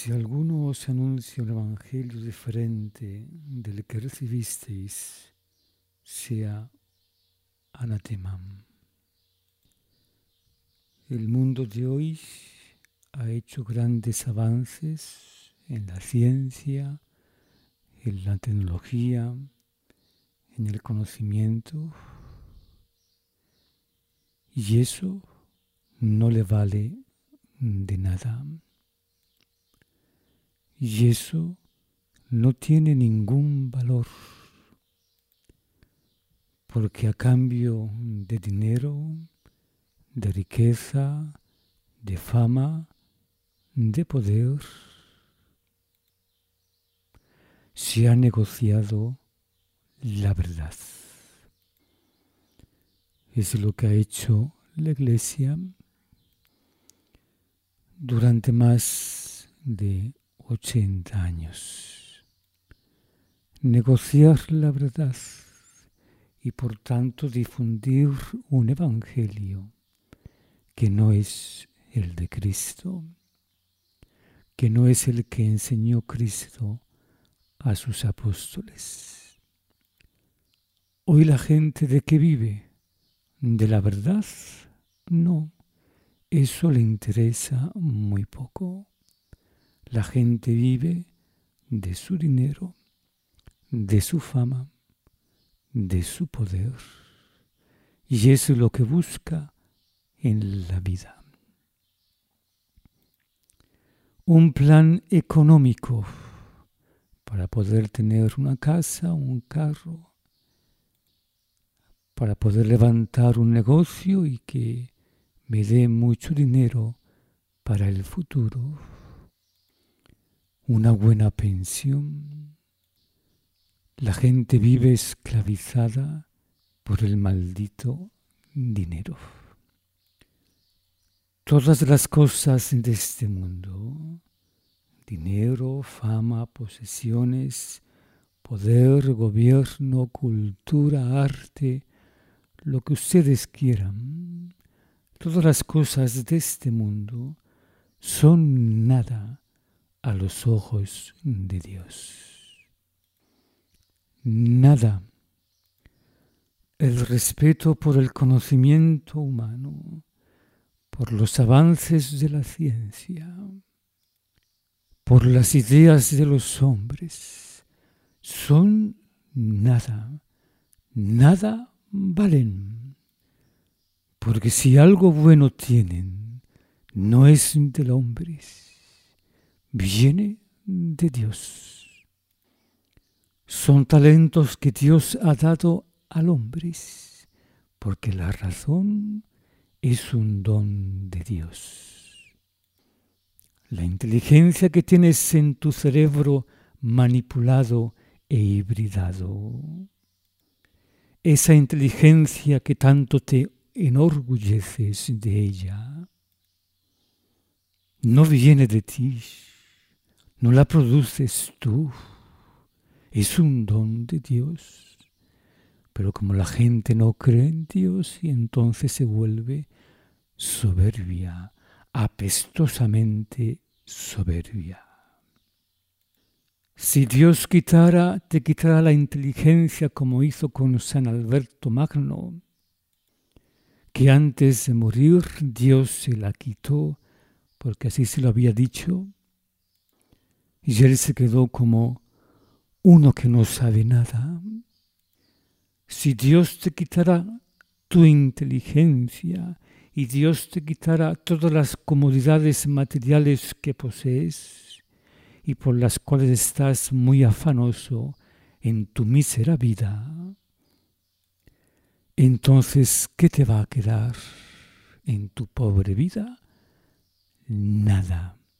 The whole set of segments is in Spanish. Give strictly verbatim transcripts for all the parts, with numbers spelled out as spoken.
Si alguno os anuncia un evangelio diferente del que recibisteis, sea anatema. El mundo de hoy ha hecho grandes avances en la ciencia, en la tecnología, en el conocimiento, y eso no le vale de nada. Y eso no tiene ningún valor, porque a cambio de dinero, de riqueza, de fama, de poder, se ha negociado la verdad. Es lo que ha hecho la Iglesia durante más de ochenta años. Negociar la verdad y por tanto difundir un evangelio que no es el de Cristo, que no es el que enseñó Cristo a sus apóstoles. Hoy la gente, ¿de qué vive? ¿De la verdad? No, eso le interesa muy poco. La gente vive de su dinero, de su fama, de su poder, y eso es lo que busca en la vida. Un plan económico para poder tener una casa, un carro, para poder levantar un negocio y que me dé mucho dinero para el futuro, una buena pensión. La gente vive esclavizada por el maldito dinero. Todas las cosas de este mundo, dinero, fama, posesiones, poder, gobierno, cultura, arte, lo que ustedes quieran, todas las cosas de este mundo son nada a los ojos de Dios. Nada. El respeto por el conocimiento humano, por los avances de la ciencia, por las ideas de los hombres, son nada, nada valen. Porque si algo bueno tienen, no es del hombre, viene de Dios. Son talentos que Dios ha dado al hombre, porque la razón es un don de Dios. La inteligencia que tienes en tu cerebro manipulado e hibridado, esa inteligencia que tanto te enorgulleces de ella, no viene de ti, no la produces tú, es un don de Dios. Pero como la gente no cree en Dios, y entonces se vuelve soberbia, apestosamente soberbia. Si Dios quitara, te quitara la inteligencia como hizo con San Alberto Magno, que antes de morir Dios se la quitó, porque así se lo había dicho, y él se quedó como uno que no sabe nada. Si Dios te quitara tu inteligencia y Dios te quitara todas las comodidades materiales que posees y por las cuales estás muy afanoso en tu mísera vida, entonces, ¿qué te va a quedar en tu pobre vida? Nada.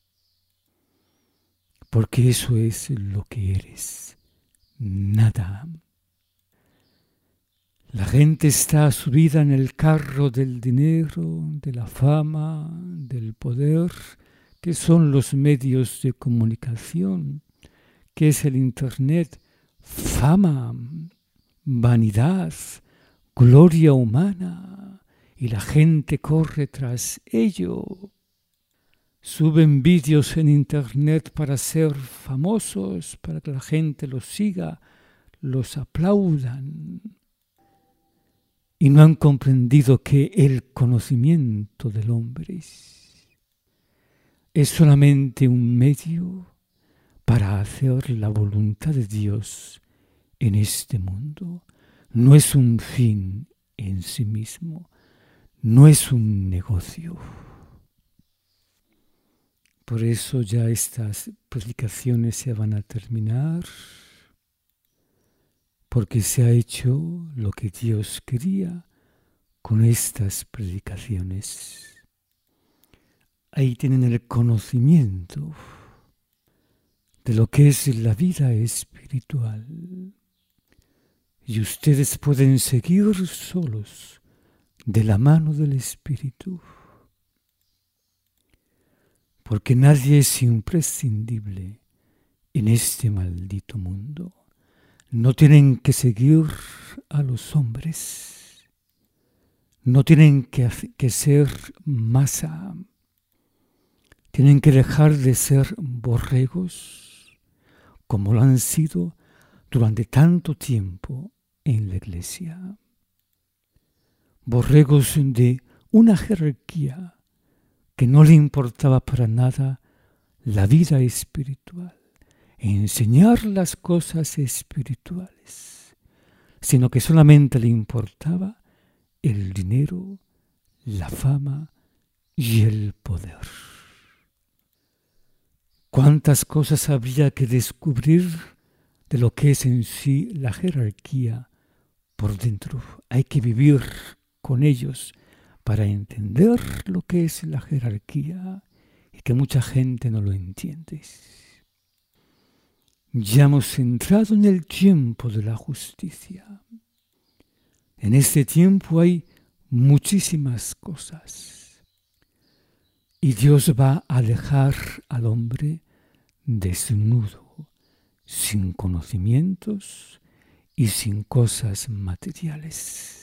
Porque eso es lo que eres. Nada. La gente está subida en el carro del dinero, de la fama, del poder, que son los medios de comunicación, que es el Internet, fama, vanidad, gloria humana, y la gente corre tras ello. suben vídeos en internet para ser famosos, para que la gente los siga, los aplaudan. Y no han comprendido que el conocimiento del hombre es solamente un medio para hacer la voluntad de Dios en este mundo. No es un fin en sí mismo, no es un negocio. Por eso ya estas predicaciones se van a terminar, porque se ha hecho lo que Dios quería con estas predicaciones. Ahí tienen el conocimiento de lo que es la vida espiritual. Y ustedes pueden seguir solos de la mano del Espíritu. Porque nadie es imprescindible en este maldito mundo. No tienen que seguir a los hombres. No tienen que, que ser masa. Tienen que dejar de ser borregos, como lo han sido durante tanto tiempo en la Iglesia. Borregos de una jerarquía que no le importaba para nada la vida espiritual, enseñar las cosas espirituales, sino que solamente le importaba el dinero, la fama y el poder. ¿Cuántas cosas habría que descubrir de lo que es en sí la jerarquía por dentro? Hay que vivir con ellos para entender lo que es la jerarquía y que mucha gente no lo entiende. Ya hemos entrado en el tiempo de la justicia. En este tiempo hay muchísimas cosas y Dios va a dejar al hombre desnudo, sin conocimientos y sin cosas materiales.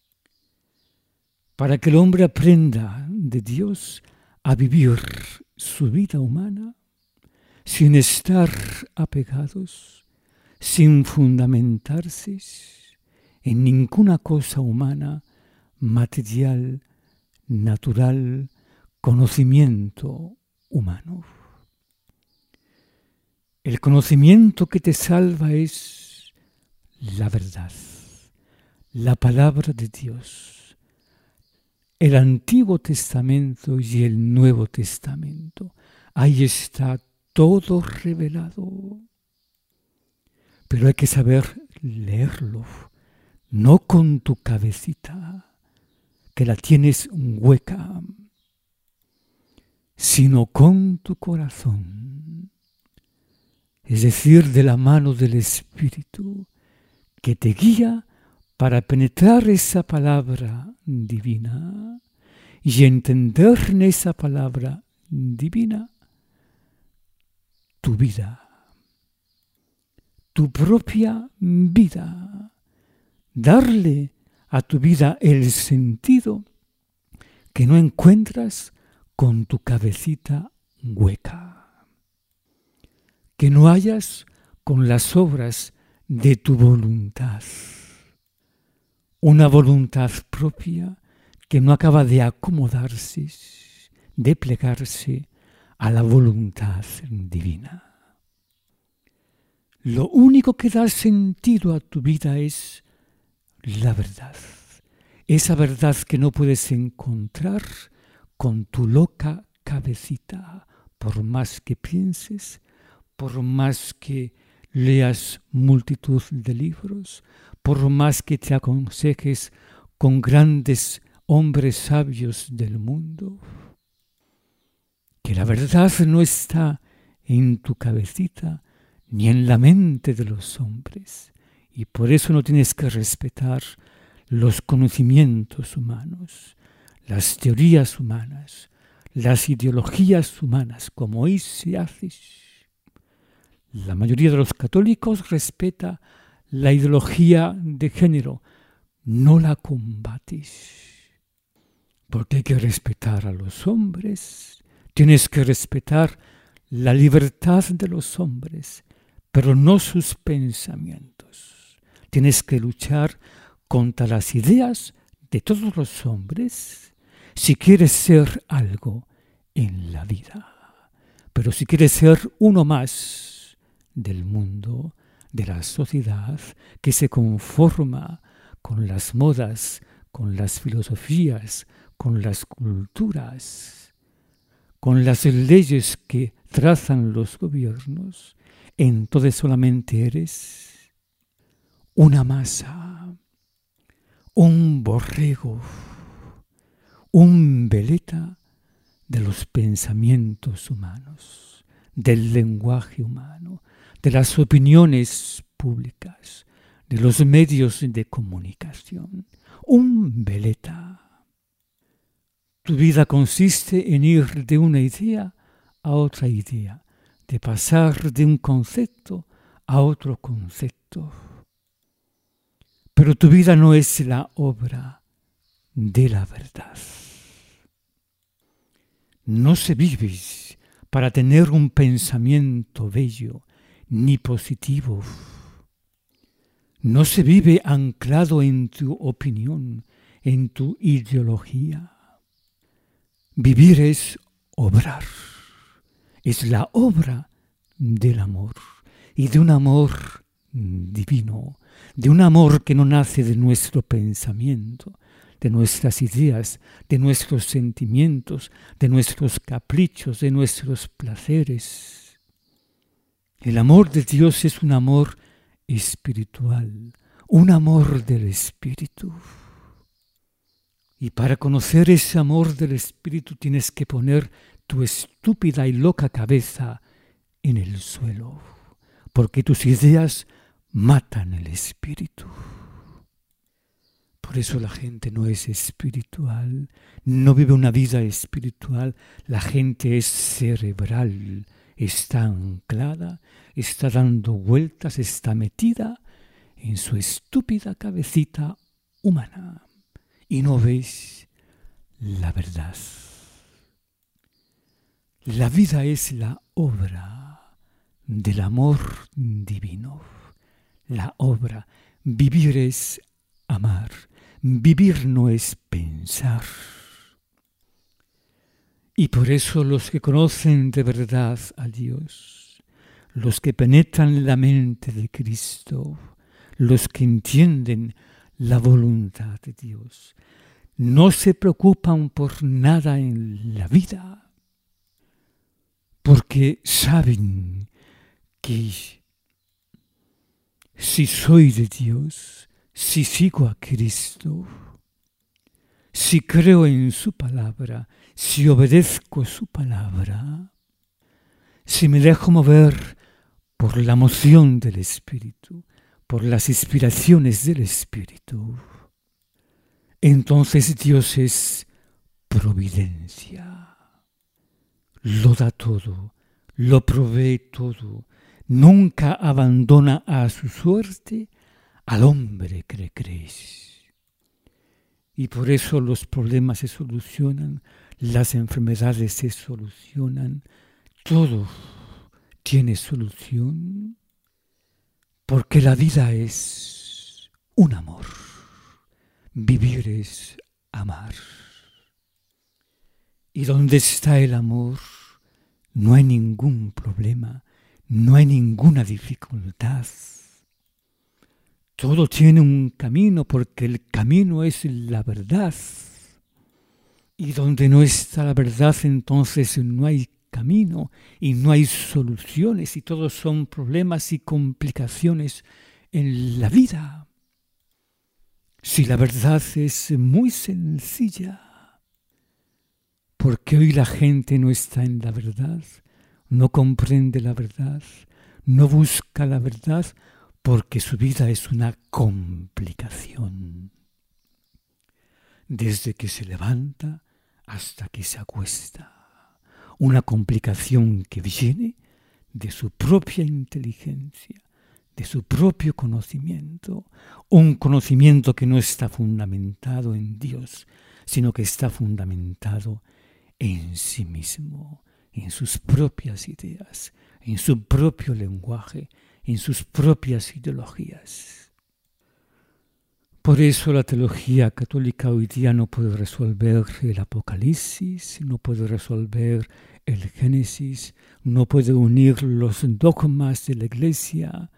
Para que el hombre aprenda de Dios a vivir su vida humana sin estar apegados, sin fundamentarse en ninguna cosa humana, material, natural, conocimiento humano. El conocimiento que te salva es la verdad, la palabra de Dios. El Antiguo Testamento y el Nuevo Testamento. Ahí está todo revelado. Pero hay que saber leerlo, no con tu cabecita, que la tienes hueca, sino con tu corazón. Es decir, de la mano del Espíritu, que te guía para penetrar esa palabra divina y entender en esa palabra divina tu vida, tu propia vida, darle a tu vida el sentido que no encuentras con tu cabecita hueca, que no hayas con las obras de tu voluntad. Una voluntad propia que no acaba de acomodarse, de plegarse a la voluntad divina. Lo único que da sentido a tu vida es la verdad. Esa verdad que no puedes encontrar con tu loca cabecita, por más que pienses, por más que leas multitud de libros, por más que te aconsejes con grandes hombres sabios del mundo, que la verdad no está en tu cabecita ni en la mente de los hombres, y por eso no tienes que respetar los conocimientos humanos, las teorías humanas, las ideologías humanas, como hoy se hace. La mayoría de los católicos respeta la ideología de género, no la combates, porque hay que respetar a los hombres, Tienes que respetar la libertad de los hombres, pero no sus pensamientos. Tienes que luchar contra las ideas de todos los hombres si quieres ser algo en la vida. Pero si quieres ser uno más del mundo, de la sociedad, que se conforma con las modas, con las filosofías, con las culturas, con las leyes que trazan los gobiernos, entonces solamente eres una masa, un borrego, un veleta de los pensamientos humanos, del lenguaje humano, de las opiniones públicas, de los medios de comunicación. Un veleta. Tu vida consiste en ir de una idea a otra idea, de pasar de un concepto a otro concepto. Pero tu vida no es la obra de la verdad. No se vive para tener un pensamiento bello ni positivo. No se vive anclado en tu opinión, en tu ideología. Vivir es obrar. Es la obra del amor y de un amor divino, de un amor que no nace de nuestro pensamiento, de nuestras ideas, de nuestros sentimientos, de nuestros caprichos, de nuestros placeres. El amor de Dios es un amor espiritual, un amor del Espíritu. Y para conocer ese amor del Espíritu tienes que poner tu estúpida y loca cabeza en el suelo, porque tus ideas matan el Espíritu. Por eso la gente no es espiritual, no vive una vida espiritual, la gente es cerebral, está anclada, está dando vueltas, está metida en su estúpida cabecita humana y no ves la verdad. La vida es la obra del amor divino, la obra, vivir es amar. Vivir no es pensar. Y por eso los que conocen de verdad a Dios, los que penetran la mente de Cristo, los que entienden la voluntad de Dios, no se preocupan por nada en la vida, porque saben que si soy de Dios, si sigo a Cristo, si creo en su palabra, si obedezco su palabra, si me dejo mover por la moción del Espíritu, por las inspiraciones del Espíritu, entonces Dios es providencia. Lo da todo, lo provee todo, nunca abandona a su suerte al hombre que le crees. Y por eso los problemas se solucionan, las enfermedades se solucionan, todo tiene solución, porque la vida es un amor. Vivir es amar. Y donde está el amor, no hay ningún problema, no hay ninguna dificultad. Todo tiene un camino porque el camino es la verdad. Y donde no está la verdad, entonces no hay camino y no hay soluciones y todos son problemas y complicaciones en la vida. Si la verdad es muy sencilla, porque hoy la gente no está en la verdad, no comprende la verdad, no busca la verdad, porque su vida es una complicación. Desde que se levanta hasta que se acuesta. Una complicación que viene de su propia inteligencia, de su propio conocimiento. Un conocimiento que no está fundamentado en Dios, sino que está fundamentado en sí mismo. en sus propias ideas, en su propio lenguaje, en sus propias ideologías. Por eso la teología católica hoy día no puede resolver el Apocalipsis, no puede resolver el Génesis, no puede unir los dogmas de la Iglesia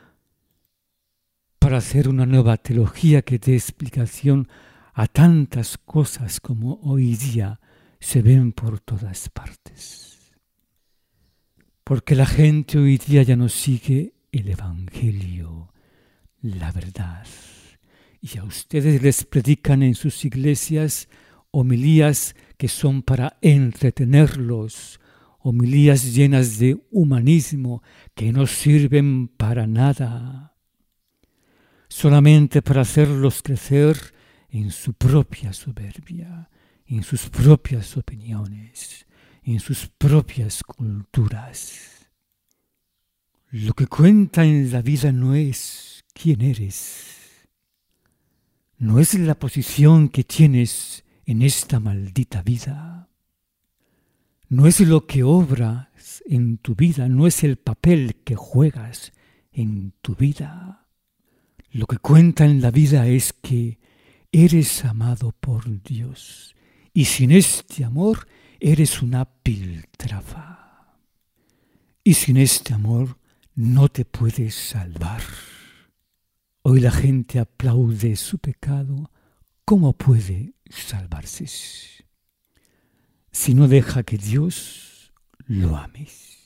para hacer una nueva teología que dé explicación a tantas cosas como hoy día se ven por todas partes. Porque la gente hoy día ya no sigue el Evangelio, la verdad. Y a ustedes les predican en sus iglesias homilías que son para entretenerlos, homilías llenas de humanismo que no sirven para nada, solamente para hacerlos crecer en su propia soberbia, en sus propias opiniones, en sus propias culturas. Lo que cuenta en la vida no es quién eres, no es la posición que tienes en esta maldita vida, no es lo que obras en tu vida, no es el papel que juegas en tu vida. Lo que cuenta en la vida es que eres amado por Dios y sin este amor eres una piltrafa. Y sin este amor no te puedes salvar. Hoy la gente aplaude su pecado. ¿Cómo puede salvarse si no deja que Dios lo ame?